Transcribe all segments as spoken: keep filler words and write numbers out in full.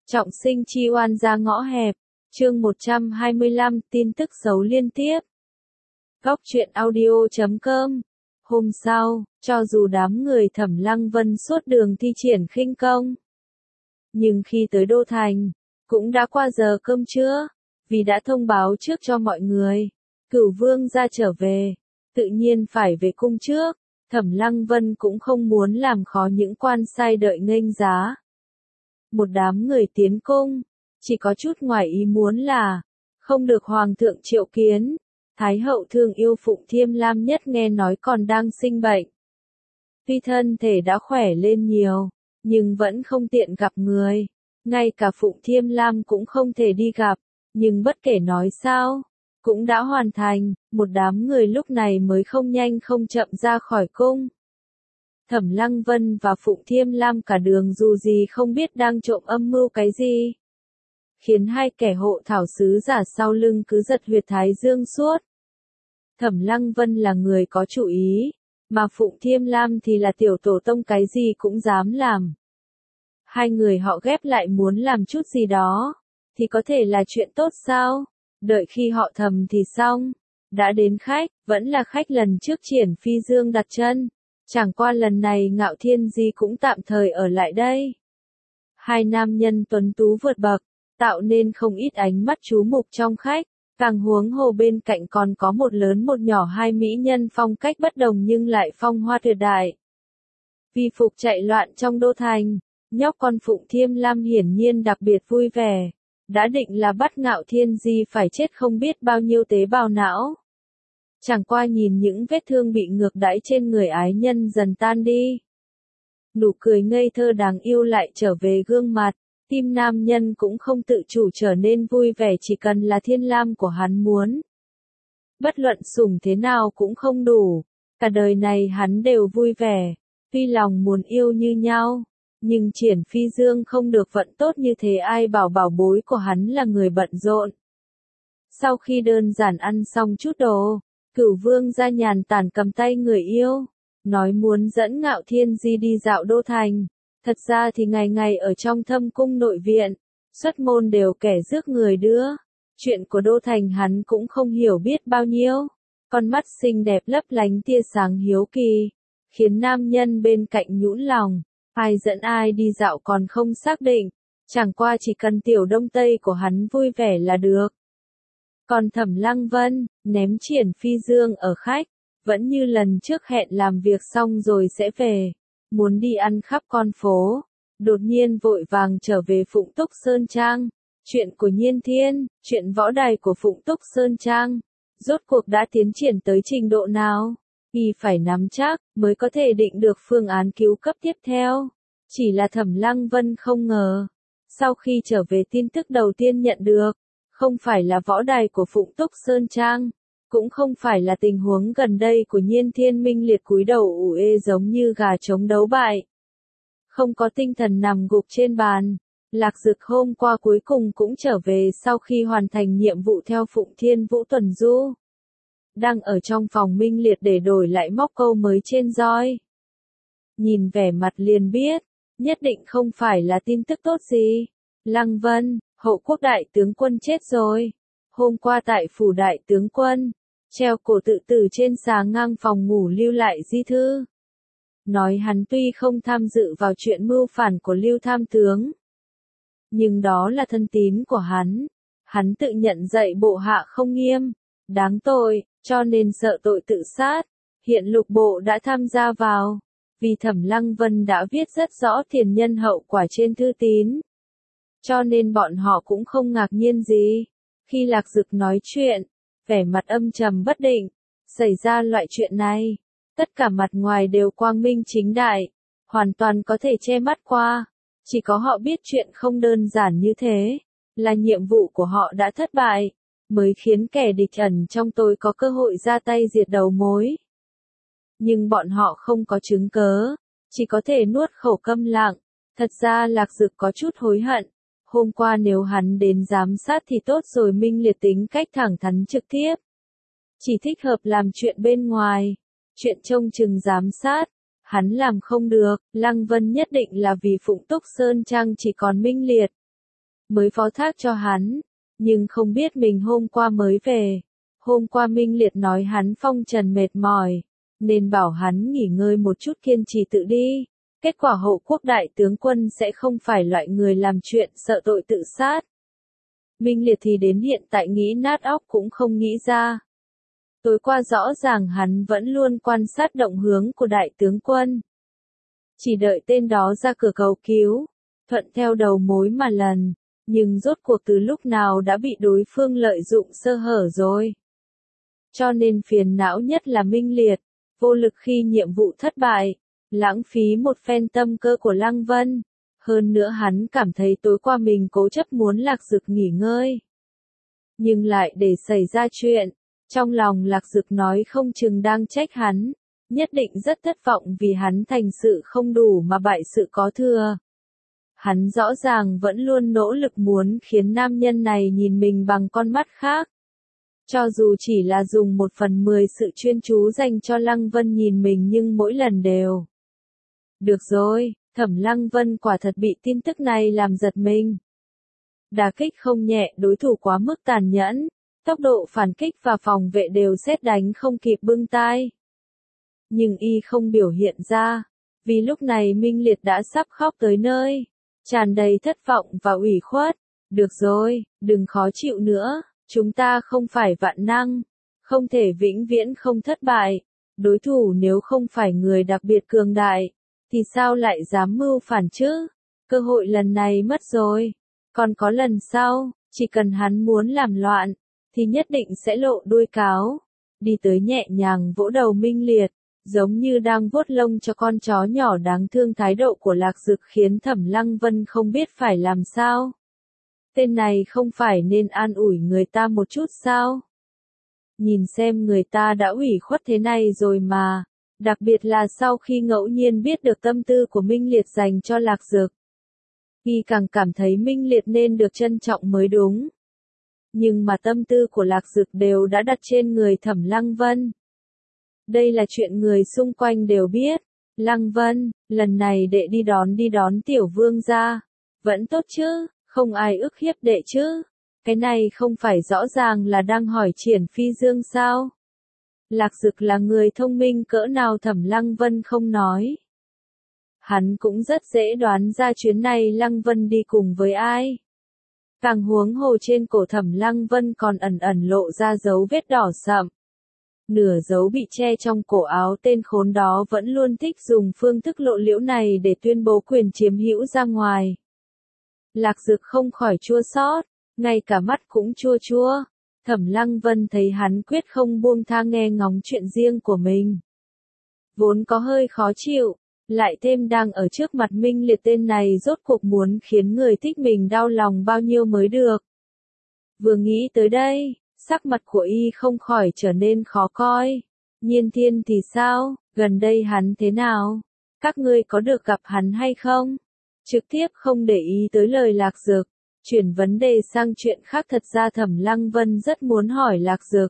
Trọng sinh chi oan ra ngõ hẹp, chương một trăm hai mươi lăm, tin tức xấu liên tiếp. Góc truyện audio chấm com. Hôm sau, cho dù đám người Thẩm Lăng Vân suốt đường thi triển khinh công, nhưng khi tới Đô Thành, cũng đã qua giờ cơm trưa, vì đã thông báo trước cho mọi người, Cửu Vương gia trở về, tự nhiên phải về cung trước. Thẩm Lăng Vân cũng không muốn làm khó những quan sai đợi nghênh giá. Một đám người tiến cung, chỉ có chút ngoài ý muốn là, không được Hoàng thượng triệu kiến. Thái hậu thương yêu Phụng Thiêm Lam nhất nghe nói còn đang sinh bệnh. Tuy thân thể đã khỏe lên nhiều, nhưng vẫn không tiện gặp người. Ngay cả Phụng Thiêm Lam cũng không thể đi gặp, nhưng bất kể nói sao, cũng đã hoàn thành. Một đám người lúc này mới không nhanh không chậm ra khỏi cung. Thẩm Lăng Vân và Phụng Thiêm Lam cả đường dù gì không biết đang trộm âm mưu cái gì, khiến hai kẻ hộ thảo sứ giả sau lưng cứ giật huyệt thái dương suốt. Thẩm Lăng Vân là người có chủ ý, mà Phụng Thiêm Lam thì là tiểu tổ tông cái gì cũng dám làm. Hai người họ ghép lại muốn làm chút gì đó, thì có thể là chuyện tốt sao? Đợi khi họ thầm thì xong. Đã đến khách, vẫn là khách lần trước Triển Phi Dương đặt chân. Chẳng qua lần này Ngạo Thiên Di cũng tạm thời ở lại đây. Hai nam nhân tuấn tú vượt bậc, tạo nên không ít ánh mắt chú mục trong khách. Càng huống hồ bên cạnh còn có một lớn một nhỏ hai mỹ nhân phong cách bất đồng nhưng lại phong hoa tuyệt đại. Vì phục chạy loạn trong đô thành, nhóc con Phụng Thiêm Lam hiển nhiên đặc biệt vui vẻ. Đã định là bắt Ngạo Thiên Di phải chết không biết bao nhiêu tế bào não. Chẳng qua nhìn những vết thương bị ngược đãi trên người ái nhân dần tan đi. Nụ cười ngây thơ đáng yêu lại trở về gương mặt, tim nam nhân cũng không tự chủ trở nên vui vẻ chỉ cần là Thiên Lam của hắn muốn. Bất luận sủng thế nào cũng không đủ, cả đời này hắn đều vui vẻ, tuy lòng muốn yêu như nhau, nhưng Triển Phi Dương không được vận tốt như thế ai bảo bảo bối của hắn là người bận rộn. Sau khi đơn giản ăn xong chút đồ, Cửu Vương gia nhàn tản cầm tay người yêu, nói muốn dẫn Ngạo Thiên Di đi dạo đô thành. Thật ra thì ngày ngày ở trong thâm cung nội viện, xuất môn đều kẻ rước người đưa. Chuyện của đô thành hắn cũng không hiểu biết bao nhiêu. Con mắt xinh đẹp lấp lánh tia sáng hiếu kỳ, khiến nam nhân bên cạnh nhũn lòng. Ai dẫn ai đi dạo còn không xác định, chẳng qua chỉ cần tiểu đông tây của hắn vui vẻ là được. Còn Thẩm Lăng Vân, ném Triển Phi Dương ở khách, vẫn như lần trước hẹn làm việc xong rồi sẽ về, muốn đi ăn khắp con phố, đột nhiên vội vàng trở về Phụng Túc Sơn Trang. Chuyện của Nhiên Thiên, chuyện võ đài của Phụng Túc Sơn Trang, rốt cuộc đã tiến triển tới trình độ nào? Y phải nắm chắc, mới có thể định được phương án cứu cấp tiếp theo. Chỉ là Thẩm Lăng Vân không ngờ, sau khi trở về tin tức đầu tiên nhận được, không phải là võ đài của Phụng Túc Sơn Trang, cũng không phải là tình huống gần đây của Nhiên Thiên Minh Liệt cúi đầu ủ ê giống như gà trống đấu bại. Không có tinh thần nằm gục trên bàn, Lạc Dực hôm qua cuối cùng cũng trở về sau khi hoàn thành nhiệm vụ theo Phụng Thiên Vũ Tuần Du. Đang ở trong phòng Minh Liệt để đổi lại móc câu mới trên roi. Nhìn vẻ mặt liền biết, nhất định không phải là tin tức tốt gì. Lăng Vân, hậu quốc đại tướng quân chết rồi. Hôm qua tại phủ đại tướng quân, treo cổ tự tử trên xà ngang phòng ngủ lưu lại di thư. Nói hắn tuy không tham dự vào chuyện mưu phản của Lưu tham tướng, nhưng đó là thân tín của hắn. Hắn tự nhận dạy bộ hạ không nghiêm, đáng tội, cho nên sợ tội tự sát. Hiện lục bộ đã tham gia vào, vì Thẩm Lăng Vân đã viết rất rõ tiền nhân hậu quả trên thư tín. Cho nên bọn họ cũng không ngạc nhiên gì. Khi Lạc Dực nói chuyện, vẻ mặt âm trầm bất định, xảy ra loại chuyện này, tất cả mặt ngoài đều quang minh chính đại, hoàn toàn có thể che mắt qua. Chỉ có họ biết chuyện không đơn giản như thế, là nhiệm vụ của họ đã thất bại, mới khiến kẻ địch ẩn trong tối có cơ hội ra tay diệt đầu mối. Nhưng bọn họ không có chứng cớ, chỉ có thể nuốt khẩu câm lặng. Thật ra Lạc Dực có chút hối hận. Hôm qua nếu hắn đến giám sát thì tốt rồi, Minh Liệt tính cách thẳng thắn trực tiếp. Chỉ thích hợp làm chuyện bên ngoài, chuyện trông chừng giám sát, hắn làm không được. Lăng Vân nhất định là vì Phụng Túc Sơn Trang chỉ còn Minh Liệt. mới phó thác cho hắn, nhưng không biết mình hôm qua mới về. Hôm qua Minh Liệt nói hắn phong trần mệt mỏi, nên bảo hắn nghỉ ngơi một chút kiên trì tự đi. Kết quả Hộ Quốc đại tướng quân sẽ không phải loại người làm chuyện sợ tội tự sát. Minh Liệt thì đến hiện tại nghĩ nát óc cũng không nghĩ ra. Tối qua rõ ràng hắn vẫn luôn quan sát động hướng của đại tướng quân. Chỉ đợi tên đó ra cửa cầu cứu, thuận theo đầu mối mà lần, nhưng rốt cuộc từ lúc nào đã bị đối phương lợi dụng sơ hở rồi. Cho nên phiền não nhất là Minh Liệt, vô lực khi nhiệm vụ thất bại, lãng phí một phen tâm cơ của Lăng Vân. Hơn nữa hắn cảm thấy tối qua mình cố chấp muốn Lạc Dực nghỉ ngơi. Nhưng lại để xảy ra chuyện, trong lòng Lạc Dực nói không chừng đang trách hắn, nhất định rất thất vọng vì hắn thành sự không đủ mà bại sự có thừa. Hắn rõ ràng vẫn luôn nỗ lực muốn khiến nam nhân này nhìn mình bằng con mắt khác. Cho dù chỉ là dùng một phần mười sự chuyên chú dành cho Lăng Vân nhìn mình nhưng mỗi lần đều. Được rồi, Thẩm Lăng Vân quả thật bị tin tức này làm giật mình. Đả kích không nhẹ, đối thủ quá mức tàn nhẫn, tốc độ phản kích và phòng vệ đều sét đánh không kịp bưng tai. Nhưng y không biểu hiện ra, vì lúc này Minh Liệt đã sắp khóc tới nơi, tràn đầy thất vọng và ủy khuất. Được rồi, đừng khó chịu nữa, chúng ta không phải vạn năng, không thể vĩnh viễn không thất bại. Đối thủ nếu không phải người đặc biệt cường đại, thì sao lại dám mưu phản chứ? Cơ hội lần này mất rồi, còn có lần sau, chỉ cần hắn muốn làm loạn, thì nhất định sẽ lộ đuôi cáo. Đi tới nhẹ nhàng vỗ đầu Minh Liệt, giống như đang vuốt lông cho con chó nhỏ đáng thương. Thái độ của Lạc Dực khiến Thẩm Lăng Vân không biết phải làm sao. Tên này không phải nên an ủi người ta một chút sao? Nhìn xem người ta đã ủy khuất thế này rồi mà, đặc biệt là sau khi ngẫu nhiên biết được tâm tư của Minh Liệt dành cho Lạc Dực. Y càng cảm thấy Minh Liệt nên được trân trọng mới đúng. Nhưng mà tâm tư của Lạc Dực đều đã đặt trên người Thẩm Lăng Vân. Đây là chuyện người xung quanh đều biết. Lăng Vân, lần này đệ đi đón đi đón tiểu vương gia. Vẫn tốt chứ, không ai ức hiếp đệ chứ. Cái này không phải rõ ràng là đang hỏi Triển Phi Dương sao? Lạc Dực là người thông minh cỡ nào Thẩm Lăng Vân không nói. Hắn cũng rất dễ đoán ra chuyến này Lăng Vân đi cùng với ai. Càng huống hồ trên cổ Thẩm Lăng Vân còn ẩn ẩn lộ ra dấu vết đỏ sậm. Nửa dấu bị che trong cổ áo, tên khốn đó vẫn luôn thích dùng phương thức lộ liễu này để tuyên bố quyền chiếm hữu ra ngoài. Lạc Dực không khỏi chua xót, ngay cả mắt cũng chua chua. Thẩm Lăng Vân thấy hắn quyết không buông tha nghe ngóng chuyện riêng của mình. Vốn có hơi khó chịu, lại thêm đang ở trước mặt Minh Liệt, tên này rốt cuộc muốn khiến người thích mình đau lòng bao nhiêu mới được. Vừa nghĩ tới đây, sắc mặt của y không khỏi trở nên khó coi. Nhiên Thiên thì sao, gần đây hắn thế nào? Các ngươi có được gặp hắn hay không? Trực tiếp không để ý tới lời Lạc Dực, chuyển vấn đề sang chuyện khác. Thật ra Thẩm Lăng Vân rất muốn hỏi Lạc Dực.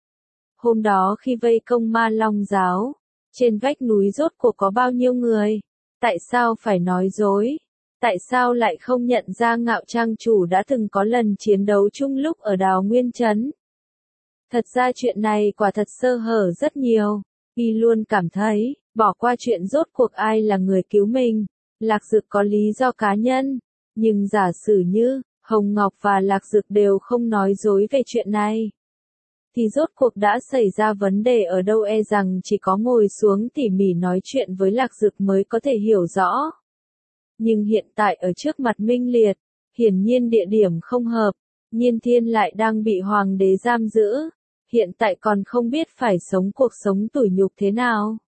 Hôm đó khi vây công Ma Long giáo, trên vách núi rốt cuộc có bao nhiêu người? Tại sao phải nói dối? Tại sao lại không nhận ra Ngạo Trang chủ đã từng có lần chiến đấu chung lúc ở Đào Nguyên Trấn? Thật ra chuyện này quả thật sơ hở rất nhiều. Y luôn cảm thấy, bỏ qua chuyện rốt cuộc ai là người cứu mình. Lạc Dực có lý do cá nhân. Nhưng giả sử như, Hồng Ngọc và Lạc Dực đều không nói dối về chuyện này, thì rốt cuộc đã xảy ra vấn đề ở đâu? E rằng chỉ có ngồi xuống tỉ mỉ nói chuyện với Lạc Dực mới có thể hiểu rõ. Nhưng hiện tại ở trước mặt Minh Liệt, hiển nhiên địa điểm không hợp. Nhiên Thiên lại đang bị hoàng đế giam giữ, hiện tại còn không biết phải sống cuộc sống tủi nhục thế nào.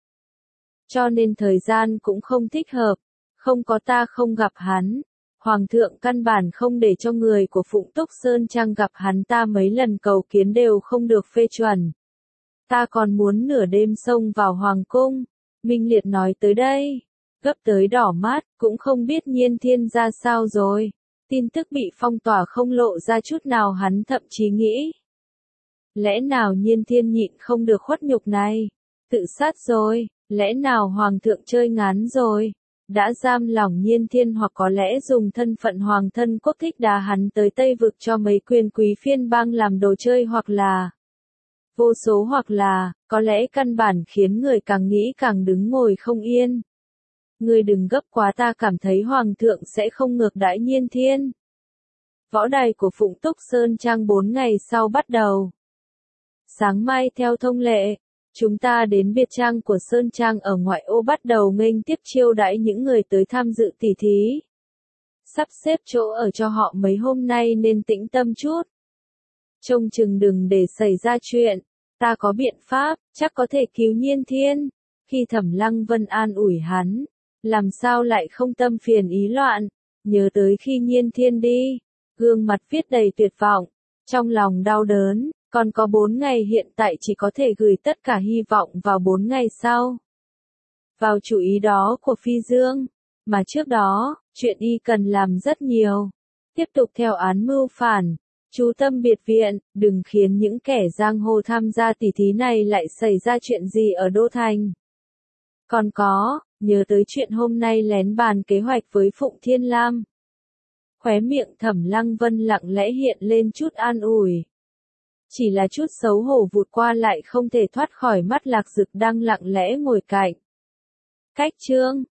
Cho nên thời gian cũng không thích hợp, không có ta không gặp hắn. Hoàng thượng căn bản không để cho người của Phụng Túc Sơn Trang gặp hắn, ta mấy lần cầu kiến đều không được phê chuẩn. Ta còn muốn nửa đêm xông vào hoàng cung. Minh Liệt nói tới đây, gấp tới đỏ mắt, cũng không biết Nhiên Thiên ra sao rồi. Tin tức bị phong tỏa không lộ ra chút nào, hắn thậm chí nghĩ. Lẽ nào Nhiên Thiên nhịn không được khuất nhục này? Tự sát rồi, lẽ nào hoàng thượng chơi ngán rồi? đã giam lỏng Nhiên Thiên hoặc có lẽ dùng thân phận hoàng thân quốc thích đá hắn tới Tây Vực cho mấy quyền quý phiên bang làm đồ chơi hoặc là vô số hoặc là, có lẽ căn bản khiến người càng nghĩ càng đứng ngồi không yên. Ngươi đừng gấp quá, ta cảm thấy hoàng thượng sẽ không ngược đãi Nhiên Thiên. Võ đài của Phụng Túc Sơn Trang bốn ngày sau bắt đầu. Sáng mai theo thông lệ, chúng ta đến biệt trang của Sơn Trang ở ngoại ô bắt đầu nghênh tiếp chiêu đãi những người tới tham dự tỷ thí. Sắp xếp chỗ ở cho họ mấy hôm nay nên tĩnh tâm chút. Trông chừng đừng để xảy ra chuyện, ta có biện pháp, chắc có thể cứu Nhiên Thiên. Khi Thẩm Lăng Vân an ủi hắn, làm sao lại không tâm phiền ý loạn, nhớ tới khi Nhiên Thiên đi, gương mặt viết đầy tuyệt vọng, trong lòng đau đớn, còn có bốn ngày hiện tại chỉ có thể gửi tất cả hy vọng vào bốn ngày sau. Vào chủ ý đó của Phi Dương, mà trước đó, chuyện y cần làm rất nhiều. Tiếp tục theo án mưu phản, chú tâm biệt viện, đừng khiến những kẻ giang hồ tham gia tỷ thí này lại xảy ra chuyện gì ở Đô Thành. Còn có, nhớ tới chuyện hôm nay lén bàn kế hoạch với Phụng Thiên Lam. Khóe miệng Thẩm Lăng Vân lặng lẽ hiện lên chút an ủi. Chỉ là chút xấu hổ vụt qua lại không thể thoát khỏi mắt Lạc Dực đang lặng lẽ ngồi cạnh. Cách chương